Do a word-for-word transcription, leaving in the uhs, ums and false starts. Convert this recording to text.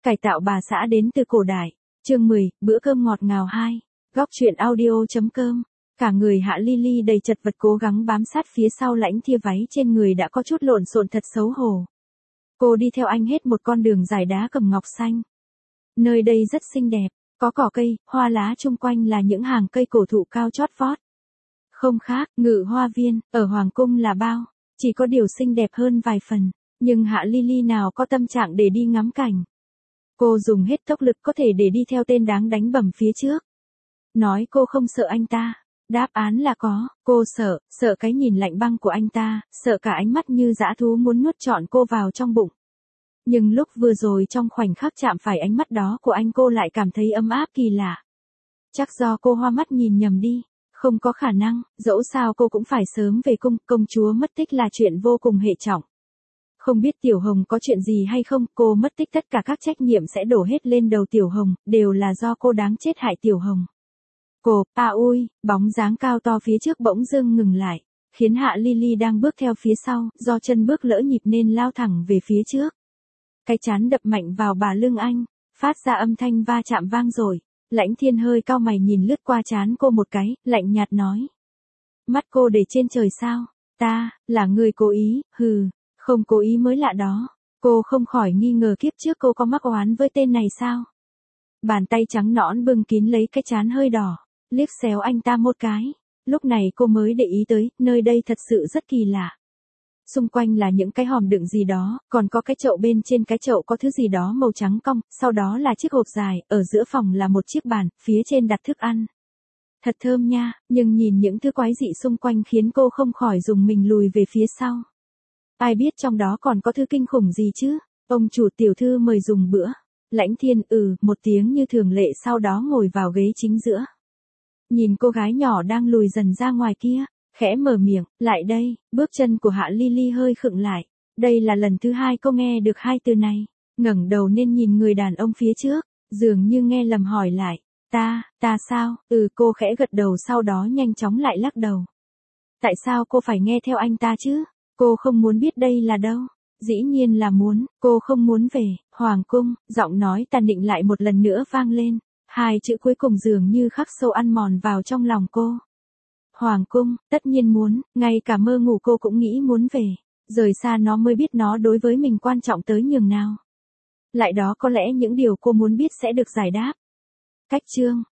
Cải tạo bà xã đến từ cổ đại. Chương mười, bữa cơm ngọt ngào hai. Góc truyện audio.com. Cả người Hạ Lily đầy chật vật cố gắng bám sát phía sau Lãnh Thia, váy trên người đã có chút lộn xộn thật xấu hổ. Cô đi theo anh hết một con đường dài đá cẩm ngọc xanh. Nơi đây rất xinh đẹp, có cỏ cây, hoa lá chung quanh là những hàng cây cổ thụ cao chót vót. Không khác, Ngự Hoa Viên, ở Hoàng Cung là bao, chỉ có điều xinh đẹp hơn vài phần, nhưng Hạ Lily nào có tâm trạng để đi ngắm cảnh. Cô dùng hết tốc lực có thể để đi theo tên đáng đánh bầm phía trước. Nói cô không sợ anh ta. Đáp án là có, cô sợ, sợ cái nhìn lạnh băng của anh ta, sợ cả ánh mắt như dã thú muốn nuốt trọn cô vào trong bụng. Nhưng lúc vừa rồi trong khoảnh khắc chạm phải ánh mắt đó của anh, cô lại cảm thấy ấm áp kỳ lạ. Chắc do cô hoa mắt nhìn nhầm đi, không có khả năng, dẫu sao cô cũng phải sớm về cung, công chúa mất tích là chuyện vô cùng hệ trọng. Không biết Tiểu Hồng có chuyện gì hay không, cô mất tích tất cả các trách nhiệm sẽ đổ hết lên đầu Tiểu Hồng, đều là do cô đáng chết hại Tiểu Hồng. Cô, à ui, bóng dáng cao to phía trước bỗng dưng ngừng lại, khiến Hạ Lily đang bước theo phía sau, do chân bước lỡ nhịp nên lao thẳng về phía trước. Cái trán đập mạnh vào bả lưng anh, phát ra âm thanh va chạm vang rồi. Lãnh Thiên hơi cau mày nhìn lướt qua trán cô một cái, lạnh nhạt nói. Mắt cô để trên trời sao? Ta, là người cố ý, hừ, không cố ý mới lạ đó. Cô không khỏi nghi ngờ kiếp trước cô có mắc oán với tên này sao? Bàn tay trắng nõn bưng kín lấy cái trán hơi đỏ, liếc xéo anh ta một cái. Lúc này cô mới để ý tới, nơi đây thật sự rất kỳ lạ. Xung quanh là những cái hòm đựng gì đó, còn có cái chậu, bên trên cái chậu có thứ gì đó màu trắng cong, sau đó là chiếc hộp dài, ở giữa phòng là một chiếc bàn, phía trên đặt thức ăn. Thật thơm nha, nhưng nhìn những thứ quái dị xung quanh khiến cô không khỏi dùng mình lùi về phía sau. Ai biết trong đó còn có thứ kinh khủng gì chứ? Ông chủ, tiểu thư mời dùng bữa. Lãnh Thiên ừ một tiếng như thường lệ, sau đó ngồi vào ghế chính giữa. Nhìn cô gái nhỏ đang lùi dần ra ngoài kia, khẽ mở miệng, lại đây. Bước chân của Hạ Lily hơi khựng lại. Đây là lần thứ hai cô nghe được hai từ này. Ngẩng đầu nên nhìn người đàn ông phía trước, dường như nghe lầm hỏi lại. Ta, ta sao? Ừ, cô khẽ gật đầu, sau đó nhanh chóng lại lắc đầu. Tại sao cô phải nghe theo anh ta chứ? Cô không muốn biết đây là đâu. Dĩ nhiên là muốn, cô không muốn về Hoàng Cung. Giọng nói tàn định lại một lần nữa vang lên. Hai chữ cuối cùng dường như khắc sâu ăn mòn vào trong lòng cô. Hoàng Cung, tất nhiên muốn, ngay cả mơ ngủ cô cũng nghĩ muốn về. Rời xa nó mới biết nó đối với mình quan trọng tới nhường nào. Lại đó có lẽ những điều cô muốn biết sẽ được giải đáp. Cách chương.